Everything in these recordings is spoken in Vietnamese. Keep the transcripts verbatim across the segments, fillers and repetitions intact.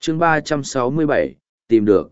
chương ba trăm sáu mươi bảy, tìm được.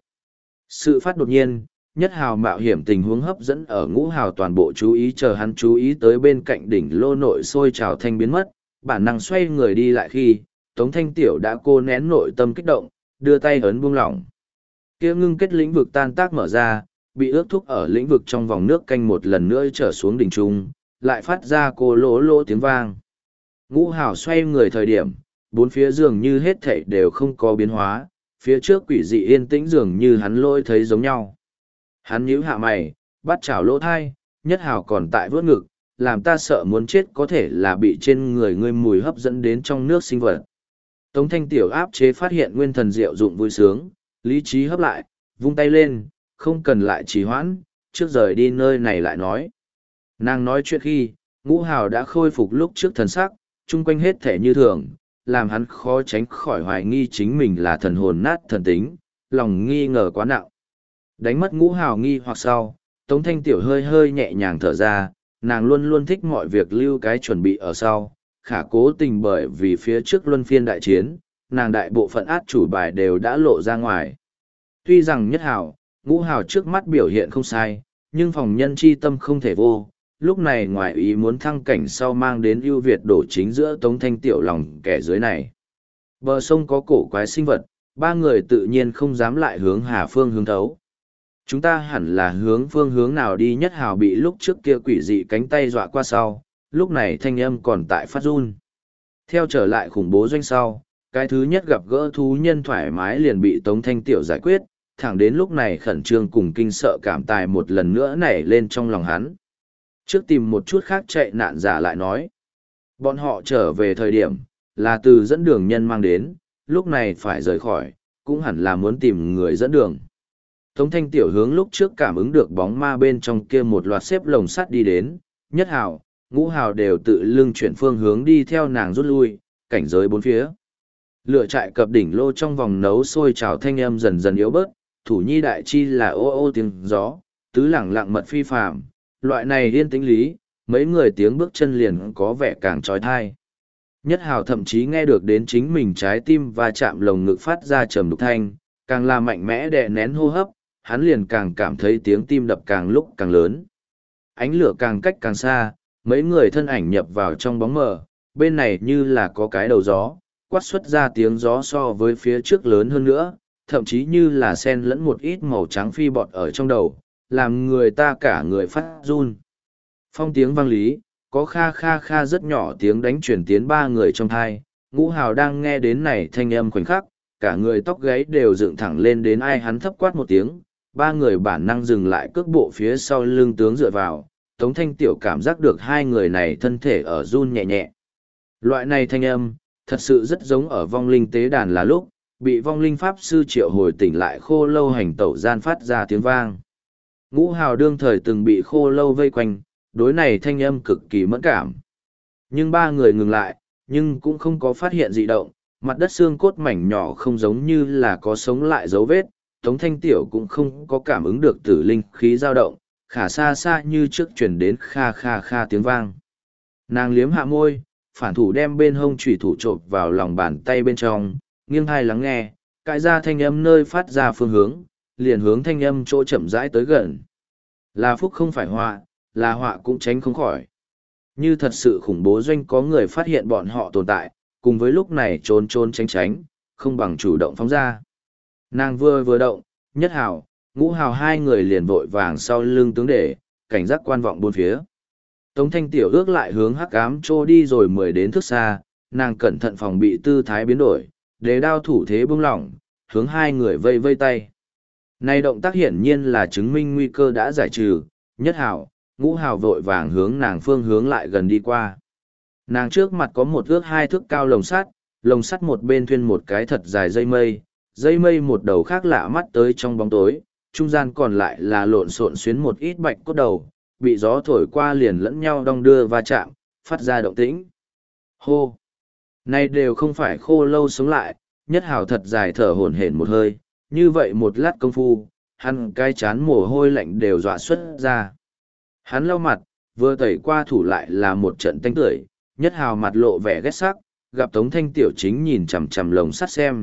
Sự phát đột nhiên, Nhất Hào mạo hiểm tình huống hấp dẫn ở Ngũ Hào toàn bộ chú ý, chờ hắn chú ý tới bên cạnh đỉnh lô nội sôi trào thanh biến mất, bản năng xoay người đi lại khi, Tống Thanh Tiểu đã cô nén nội tâm kích động, đưa tay ấn buông lỏng. Kia ngưng kết lĩnh vực tan tác mở ra, bị ước thúc ở lĩnh vực trong vòng nước canh một lần nữa trở xuống đỉnh trung, lại phát ra cô lỗ lỗ tiếng vang. Ngũ Hào xoay người thời điểm, bốn phía dường như hết thảy đều không có biến hóa, phía trước quỷ dị yên tĩnh dường như hắn lôi thấy giống nhau. Hắn nhíu hạ mày, bắt chảo lỗ thai, Nhất Hào còn tại vớt ngực, làm ta sợ muốn chết, có thể là bị trên người ngươi mùi hấp dẫn đến trong nước sinh vật. Tống Thanh Tiểu áp chế phát hiện nguyên thần diệu dụng vui sướng, lý trí hấp lại, vung tay lên, không cần lại trì hoãn, trước rời đi nơi này lại nói. Nàng nói chuyện khi, Ngũ Hào đã khôi phục lúc trước thần sắc, chung quanh hết thể như thường, làm hắn khó tránh khỏi hoài nghi chính mình là thần hồn nát thần tính, lòng nghi ngờ quá nặng. Đánh mất Ngũ Hào nghi hoặc sau, Tống Thanh Tiểu hơi hơi nhẹ nhàng thở ra, nàng luôn luôn thích mọi việc lưu cái chuẩn bị ở sau, khả cố tình bởi vì phía trước luân phiên đại chiến, nàng đại bộ phận át chủ bài đều đã lộ ra ngoài. Tuy rằng Nhất Hào, Ngũ Hào trước mắt biểu hiện không sai, nhưng phòng nhân chi tâm không thể vô, lúc này ngoài ý muốn thăng cảnh sau mang đến ưu việt đổ chính giữa Tống Thanh Tiểu lòng kẻ dưới này. Bờ sông có cổ quái sinh vật, ba người tự nhiên không dám lại hướng Hà Phương hướng thấu. Chúng ta hẳn là hướng phương hướng nào đi? Nhất Hào bị lúc trước kia quỷ dị cánh tay dọa qua sau, lúc này thanh âm còn tại phát run. Theo trở lại khủng bố doanh sau, cái thứ nhất gặp gỡ thú nhân thoải mái liền bị Tống Thanh Tiểu giải quyết, thẳng đến lúc này khẩn trương cùng kinh sợ cảm tài một lần nữa nảy lên trong lòng hắn. Trước tìm một chút khác chạy nạn giả lại nói. Bọn họ trở về thời điểm, là từ dẫn đường nhân mang đến, lúc này phải rời khỏi, cũng hẳn là muốn tìm người dẫn đường. Tống Thanh Tiểu hướng lúc trước cảm ứng được bóng ma bên trong kia một loạt xếp lồng sắt đi đến, Nhất Hào, Ngũ Hào đều tự lưng chuyển phương hướng đi theo nàng rút lui, cảnh giới bốn phía. Lửa trại cập đỉnh lô trong vòng nấu sôi trào thanh âm dần dần yếu bớt, thủ nhi đại chi là ô ô tiếng gió, tứ lẳng lặng mật phi phàm, loại này yên tĩnh lý, mấy người tiếng bước chân liền có vẻ càng trói thai. Nhất Hào thậm chí nghe được đến chính mình trái tim và chạm lồng ngực phát ra trầm đục thanh, càng là mạnh mẽ đè nén hô hấp, hắn liền càng cảm thấy tiếng tim đập càng lúc càng lớn. Ánh lửa càng cách càng xa, mấy người thân ảnh nhập vào trong bóng mờ, bên này như là có cái đầu gió, quát xuất ra tiếng gió so với phía trước lớn hơn nữa, thậm chí như là xen lẫn một ít màu trắng phi bọt ở trong đầu, làm người ta cả người phát run. Phong tiếng vang lý, có kha kha kha rất nhỏ tiếng đánh chuyển tiến ba người trong thai, Ngũ Hào đang nghe đến này thanh âm khoảnh khắc, cả người tóc gáy đều dựng thẳng lên đến ai hắn thấp quát một tiếng, ba người bản năng dừng lại cước bộ phía sau lưng tướng dựa vào, Tống Thanh Tiểu cảm giác được hai người này thân thể ở run nhẹ nhẹ. Loại này thanh âm, thật sự rất giống ở vong linh tế đàn là lúc, bị vong linh pháp sư triệu hồi tỉnh lại khô lâu hành tẩu gian phát ra tiếng vang. Ngũ Hào đương thời từng bị khô lâu vây quanh, đối này thanh âm cực kỳ mẫn cảm. Nhưng ba người ngừng lại, nhưng cũng không có phát hiện dị động, mặt đất xương cốt mảnh nhỏ không giống như là có sống lại dấu vết, Tống Thanh Tiểu cũng không có cảm ứng được tử linh khí dao động, khả xa xa như trước chuyển đến kha kha kha tiếng vang. Nàng liếm hạ môi, phản thủ đem bên hông chủy thủ trộn vào lòng bàn tay bên trong, nghiêng hai lắng nghe, cãi ra thanh âm nơi phát ra phương hướng, liền hướng thanh âm chỗ chậm rãi tới gần. Là phúc không phải họa, là họa cũng tránh không khỏi. Như thật sự khủng bố doanh có người phát hiện bọn họ tồn tại, cùng với lúc này trốn trốn tránh tránh, không bằng chủ động phóng ra. Nàng vừa vừa động, Nhất Hào, Ngũ Hào hai người liền vội vàng sau lưng tướng để, cảnh giác quan vọng bốn phía. Tống Thanh Tiểu ước lại hướng hắc ám trô đi rồi mười đến thước xa, nàng cẩn thận phòng bị tư thái biến đổi, để đao thủ thế bung lỏng, hướng hai người vây vây tay. Này động tác hiển nhiên là chứng minh nguy cơ đã giải trừ, Nhất Hào, Ngũ Hào vội vàng hướng nàng phương hướng lại gần đi qua. Nàng trước mặt có một ước hai thước cao lồng sắt, lồng sắt một bên thuyên một cái thật dài dây mây, dây mây một đầu khác lạ mắt tới trong bóng tối, trung gian còn lại là lộn xộn xuyến một ít bạch cốt đầu, bị gió thổi qua liền lẫn nhau đong đưa va chạm, phát ra động tĩnh. Hô! Này đều không phải khô lâu sống lại, Nhất Hào thật dài thở hổn hển một hơi, như vậy một lát công phu, hắn cái chán mồ hôi lạnh đều dọa xuất ra. Hắn lau mặt, vừa tẩy qua thủ lại là một trận tanh tưởi, Nhất Hào mặt lộ vẻ ghét sắc, gặp Tống Thanh Tiểu chính nhìn chằm chằm lồng sắt xem,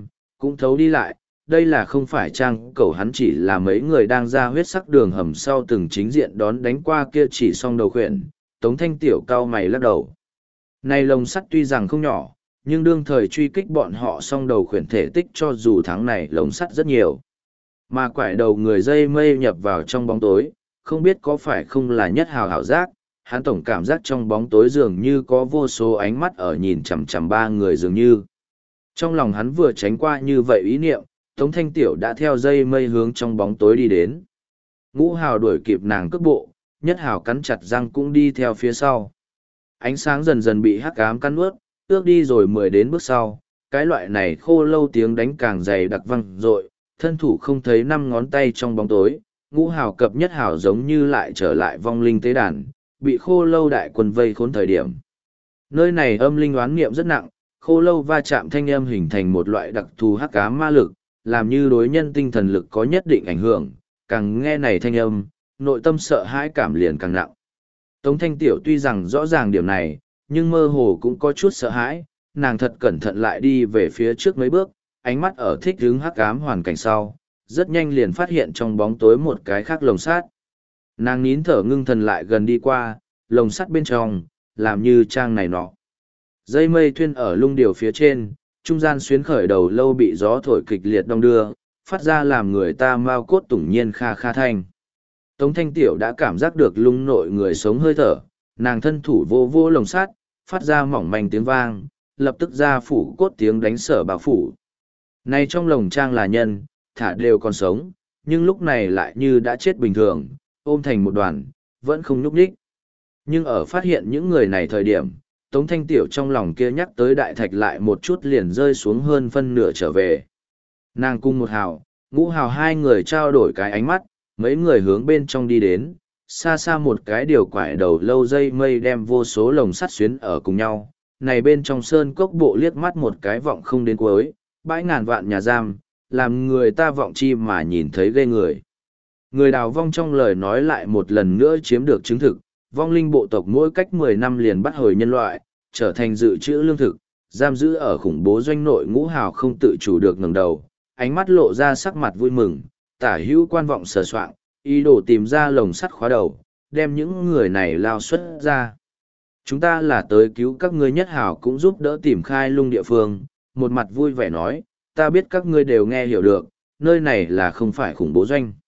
cũng thấu đi lại, đây là không phải trang cầu hắn chỉ là mấy người đang ra huyết sắc đường hầm sau từng chính diện đón đánh qua kia chỉ xong đầu khuyển, Tống Thanh Tiểu cao mày lắc đầu. Này lồng sắt tuy rằng không nhỏ, nhưng đương thời truy kích bọn họ xong đầu khuyển thể tích cho dù tháng này lồng sắt rất nhiều. Mà quải đầu người dây mây nhập vào trong bóng tối, không biết có phải không là nhất hào hảo giác, hắn tổng cảm giác trong bóng tối dường như có vô số ánh mắt ở nhìn chằm chằm ba người dường như. Trong lòng hắn vừa tránh qua như vậy ý niệm, Tống Thanh Tiểu đã theo dây mây hướng trong bóng tối đi đến. Ngũ hào đuổi kịp nàng cước bộ, nhất hào cắn chặt răng cũng đi theo phía sau. Ánh sáng dần dần bị hắc ám cắn nuốt, ước đi rồi mười đến bước sau, cái loại này khô lâu tiếng đánh càng dày đặc văng rội, thân thủ không thấy năm ngón tay trong bóng tối, ngũ hào cập nhất hào giống như lại trở lại vong linh tế đàn, bị khô lâu đại quân vây khốn thời điểm. Nơi này âm linh oán niệm rất nặng, khô lâu va chạm thanh âm hình thành một loại đặc thù hắc ám ma lực, làm như đối nhân tinh thần lực có nhất định ảnh hưởng, càng nghe này thanh âm, nội tâm sợ hãi cảm liền càng nặng. Tống Thanh Tiểu tuy rằng rõ ràng điểm này, nhưng mơ hồ cũng có chút sợ hãi, nàng thật cẩn thận lại đi về phía trước mấy bước, ánh mắt ở thích hứng hắc ám hoàn cảnh sau, rất nhanh liền phát hiện trong bóng tối một cái khác lồng sắt. Nàng nín thở ngưng thần lại gần đi qua, lồng sắt bên trong, làm như trang này nọ. Dây mây thuyên ở lung điều phía trên, trung gian xuyến khởi đầu lâu bị gió thổi kịch liệt đong đưa, phát ra làm người ta mau cốt tủng nhiên kha kha thanh. Tống Thanh Tiểu đã cảm giác được lung nội người sống hơi thở, nàng thân thủ vô vô lồng sắt, phát ra mỏng manh tiếng vang, lập tức ra phủ cốt tiếng đánh sở bào phủ. Này trong lồng trang là nhân, thả đều còn sống, nhưng lúc này lại như đã chết bình thường, ôm thành một đoàn, vẫn không nhúc nhích. Nhưng ở phát hiện những người này thời điểm, Tống Thanh Tiểu trong lòng kia nhắc tới đại thạch lại một chút liền rơi xuống hơn phân nửa trở về. Nàng cung một hào, ngũ hào hai người trao đổi cái ánh mắt, mấy người hướng bên trong đi đến, xa xa một cái điều quải đầu lâu dây mây đem vô số lồng sắt xuyến ở cùng nhau. Này bên trong sơn cốc bộ liếc mắt một cái vọng không đến cuối, bãi ngàn vạn nhà giam, làm người ta vọng chi mà nhìn thấy ghê người. Người đào vong trong lời nói lại một lần nữa chiếm được chứng thực, vong linh bộ tộc mỗi cách mười năm liền bắt hồi nhân loại, trở thành dự trữ lương thực, giam giữ ở khủng bố doanh nội ngũ hào không tự chủ được ngẩng đầu, ánh mắt lộ ra sắc mặt vui mừng, tả hữu quan vọng sờ soạng, ý đồ tìm ra lồng sắt khóa đầu, đem những người này lao xuất ra. Chúng ta là tới cứu các ngươi nhất hào cũng giúp đỡ tìm khai lung địa phương, một mặt vui vẻ nói, ta biết các ngươi đều nghe hiểu được, nơi này là không phải khủng bố doanh.